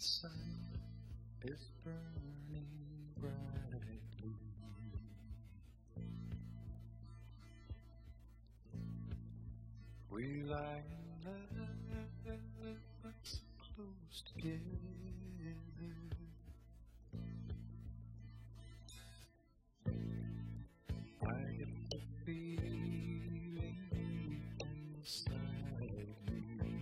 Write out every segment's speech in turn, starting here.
sun is burning brightly. We lie in love so close together. I get the feeling inside me.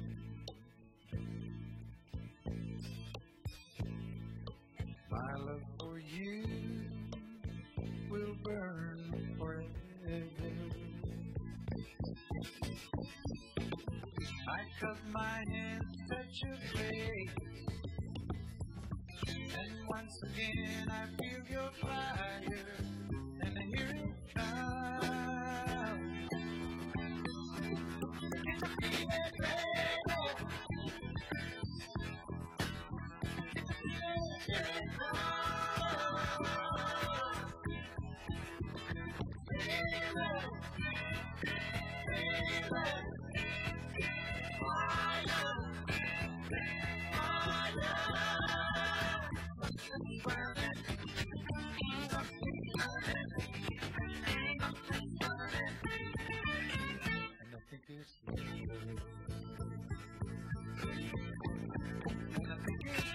My love for you will burn forever. I cup my hands, touch your face, and once again I feel your fire, and I hear it come. It's a feeling, baby. It's a feeling, and I think it's love. And I think it's